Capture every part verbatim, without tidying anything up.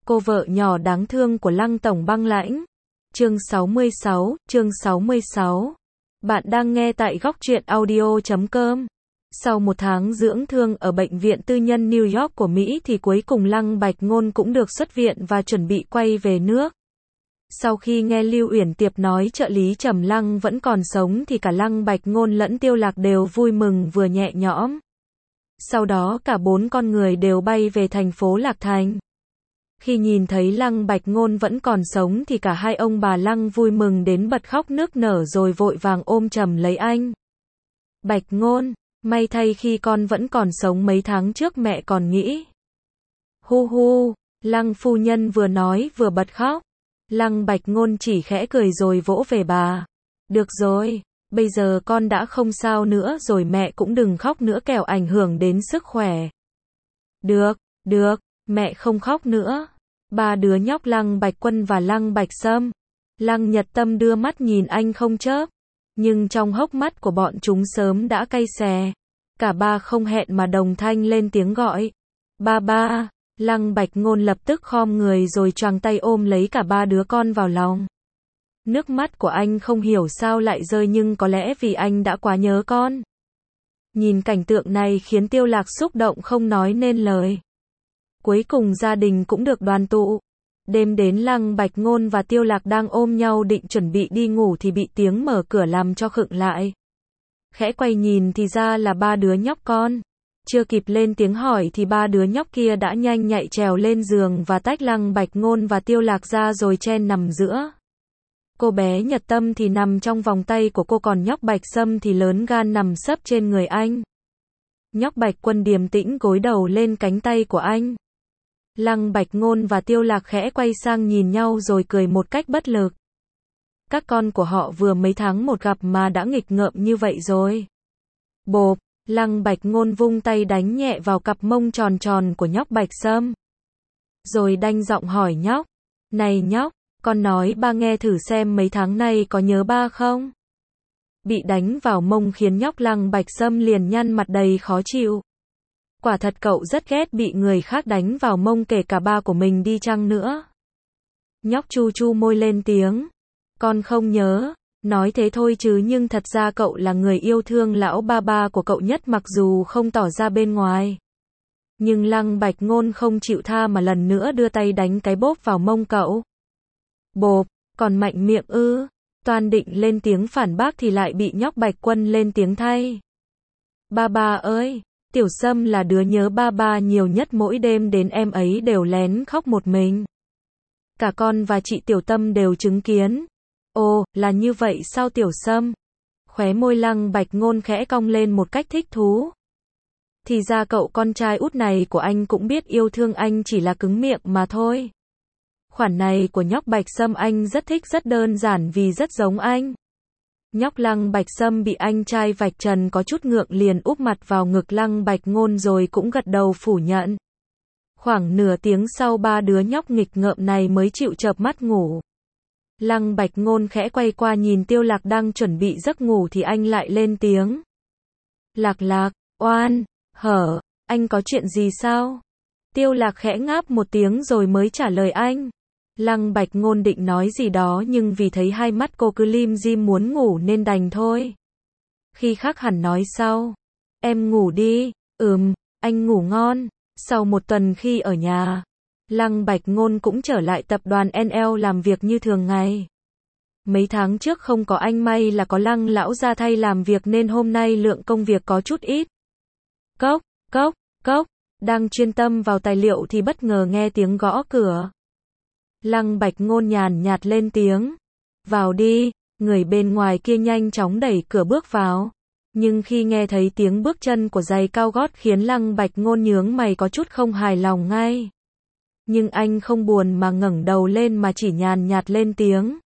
Cô vợ nhỏ đáng thương của Lăng Tổng Băng Lãnh. Chương sáu mươi sáu, chương sáu mươi sáu. Bạn đang nghe tại góc truyện audio chấm com. Sau một tháng dưỡng thương ở bệnh viện tư nhân New York của Mỹ thì cuối cùng Lăng Bạch Ngôn cũng được xuất viện và chuẩn bị quay về nước. Sau khi nghe Lưu Uyển Tiệp nói trợ lý Trầm Lăng vẫn còn sống thì cả Lăng Bạch Ngôn lẫn Tiêu Lạc đều vui mừng vừa nhẹ nhõm. Sau đó cả bốn con người đều bay về thành phố Lạc Thành. Khi nhìn thấy Lăng Bạch Ngôn vẫn còn sống thì cả hai ông bà Lăng vui mừng đến bật khóc nức nở rồi vội vàng ôm chầm lấy anh. Bạch Ngôn, may thay khi con vẫn còn sống mấy tháng trước mẹ còn nghĩ. Hu hu, Lăng phu nhân vừa nói vừa bật khóc. Lăng Bạch Ngôn chỉ khẽ cười rồi vỗ về bà. Được rồi, bây giờ con đã không sao nữa rồi mẹ cũng đừng khóc nữa kẻo ảnh hưởng đến sức khỏe. Được, được, mẹ không khóc nữa. Ba đứa nhóc Lăng Bạch Quân và Lăng Bạch Sâm. Lăng Nhật Tâm đưa mắt nhìn anh không chớp. Nhưng trong hốc mắt của bọn chúng sớm đã cay xè. Cả ba không hẹn mà đồng thanh lên tiếng gọi. Ba ba. Lăng Bạch Ngôn lập tức khom người rồi choàng tay ôm lấy cả ba đứa con vào lòng. Nước mắt của anh không hiểu sao lại rơi nhưng có lẽ vì anh đã quá nhớ con. Nhìn cảnh tượng này khiến Tiêu Lạc xúc động không nói nên lời. Cuối cùng gia đình cũng được đoàn tụ. Đêm đến Lăng Bạch Ngôn và Tiêu Lạc đang ôm nhau định chuẩn bị đi ngủ thì bị tiếng mở cửa làm cho khựng lại. Khẽ quay nhìn thì ra là ba đứa nhóc con. Chưa kịp lên tiếng hỏi thì ba đứa nhóc kia đã nhanh nhạy trèo lên giường và tách Lăng Bạch Ngôn và Tiêu Lạc ra rồi chen nằm giữa. Cô bé Nhật Tâm thì nằm trong vòng tay của cô còn nhóc Bạch Sâm thì lớn gan nằm sấp trên người anh. Nhóc Bạch Quân điềm tĩnh gối đầu lên cánh tay của anh. Lăng Bạch Ngôn và Tiêu Lạc khẽ quay sang nhìn nhau rồi cười một cách bất lực. Các con của họ vừa mấy tháng một gặp mà đã nghịch ngợm như vậy rồi. Bộp, Lăng Bạch Ngôn vung tay đánh nhẹ vào cặp mông tròn tròn của nhóc Bạch Sâm. Rồi đanh giọng hỏi nhóc. Này nhóc, con nói ba nghe thử xem mấy tháng nay có nhớ ba không? Bị đánh vào mông khiến nhóc Lăng Bạch Sâm liền nhăn mặt đầy khó chịu. Quả thật cậu rất ghét bị người khác đánh vào mông kể cả ba của mình đi chăng nữa. Nhóc chu chu môi lên tiếng. Con không nhớ. Nói thế thôi chứ nhưng thật ra cậu là người yêu thương lão ba ba của cậu nhất mặc dù không tỏ ra bên ngoài. Nhưng Lăng Bạch Ngôn không chịu tha mà lần nữa đưa tay đánh cái bốp vào mông cậu. Bộp, còn mạnh miệng ư. Toan định lên tiếng phản bác thì lại bị nhóc Bạch Quân lên tiếng thay. Ba ba ơi, Tiểu Sâm là đứa nhớ ba ba nhiều nhất, mỗi đêm đến em ấy đều lén khóc một mình. Cả con và chị Tiểu Tâm đều chứng kiến. Ồ, là như vậy sao Tiểu Sâm? Khóe môi Lăng Bạch Ngôn khẽ cong lên một cách thích thú. Thì ra cậu con trai út này của anh cũng biết yêu thương anh chỉ là cứng miệng mà thôi. Khoản này của nhóc Bạch Sâm anh rất thích, rất đơn giản vì rất giống anh. Nhóc Lăng Bạch Sâm bị anh trai vạch trần có chút ngượng liền úp mặt vào ngực Lăng Bạch Ngôn rồi cũng gật đầu phủ nhận. Khoảng nửa tiếng sau ba đứa nhóc nghịch ngợm này mới chịu chợp mắt ngủ. Lăng Bạch Ngôn khẽ quay qua nhìn Tiêu Lạc đang chuẩn bị giấc ngủ thì anh lại lên tiếng. Lạc Lạc, oan, hở, anh có chuyện gì sao? Tiêu Lạc khẽ ngáp một tiếng rồi mới trả lời anh. Lăng Bạch Ngôn định nói gì đó nhưng vì thấy hai mắt cô cứ lim dim muốn ngủ nên đành thôi. Khi khác hẳn nói sau. Em ngủ đi. Ừm, anh ngủ ngon. Sau một tuần khi ở nhà, Lăng Bạch Ngôn cũng trở lại tập đoàn en lờ làm việc như thường ngày. Mấy tháng trước không có anh may là có Lăng lão ra thay làm việc nên hôm nay lượng công việc có chút ít. Cốc, cốc, cốc, đang chuyên tâm vào tài liệu thì bất ngờ nghe tiếng gõ cửa. Lăng Bạch Ngôn nhàn nhạt lên tiếng. Vào đi, người bên ngoài kia nhanh chóng đẩy cửa bước vào. Nhưng khi nghe thấy tiếng bước chân của giày cao gót khiến Lăng Bạch Ngôn nhướng mày có chút không hài lòng ngay. Nhưng anh không buồn mà ngẩng đầu lên mà chỉ nhàn nhạt lên tiếng.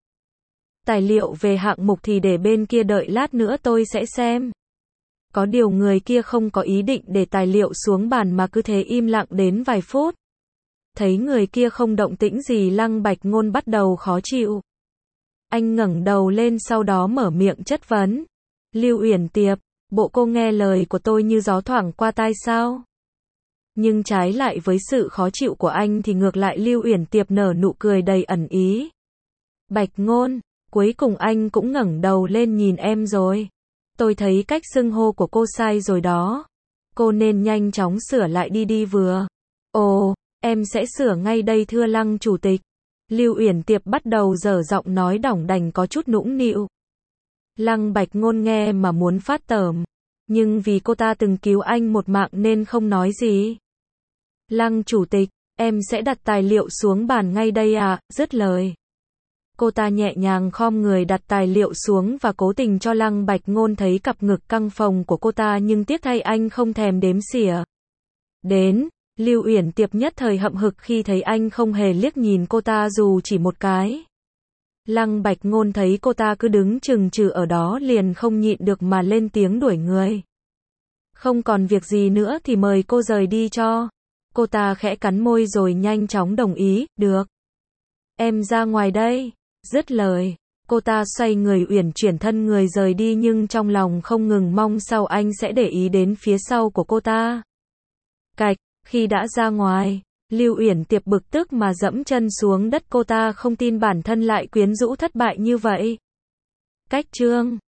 Tài liệu về hạng mục thì để bên kia đợi lát nữa tôi sẽ xem. Có điều người kia không có ý định để tài liệu xuống bàn mà cứ thế im lặng đến vài phút. Thấy người kia không động tĩnh gì Lăng Bạch Ngôn bắt đầu khó chịu. Anh ngẩng đầu lên sau đó mở miệng chất vấn. Lưu Uyển Tiệp, bộ cô nghe lời của tôi như gió thoảng qua tai sao? Nhưng trái lại với sự khó chịu của anh thì ngược lại Lưu Uyển Tiệp nở nụ cười đầy ẩn ý. Bạch Ngôn, cuối cùng anh cũng ngẩng đầu lên nhìn em rồi. Tôi thấy cách xưng hô của cô sai rồi đó. Cô nên nhanh chóng sửa lại đi đi vừa. Ồ, em sẽ sửa ngay đây thưa Lăng chủ tịch. Lưu Uyển Tiệp bắt đầu dở giọng nói đỏng đành có chút nũng nịu. Lăng Bạch Ngôn nghe mà muốn phát tởm. Nhưng vì cô ta từng cứu anh một mạng nên không nói gì. Lăng chủ tịch, em sẽ đặt tài liệu xuống bàn ngay đây à, dứt lời. Cô ta nhẹ nhàng khom người đặt tài liệu xuống và cố tình cho Lăng Bạch Ngôn thấy cặp ngực căng phồng của cô ta nhưng tiếc thay anh không thèm đếm xỉa. Đến, Lưu Uyển Tiệp nhất thời hậm hực khi thấy anh không hề liếc nhìn cô ta dù chỉ một cái. Lăng Bạch Ngôn thấy cô ta cứ đứng chừng chừ ở đó liền không nhịn được mà lên tiếng đuổi người. Không còn việc gì nữa thì mời cô rời đi cho. Cô ta khẽ cắn môi rồi nhanh chóng đồng ý, được. Em ra ngoài đây. Dứt lời, cô ta xoay người uyển chuyển thân người rời đi nhưng trong lòng không ngừng mong sau anh sẽ để ý đến phía sau của cô ta. Cạch, khi đã ra ngoài, Lưu Uyển Tiệp bực tức mà dẫm chân xuống đất cô ta không tin bản thân lại quyến rũ thất bại như vậy. Cách chương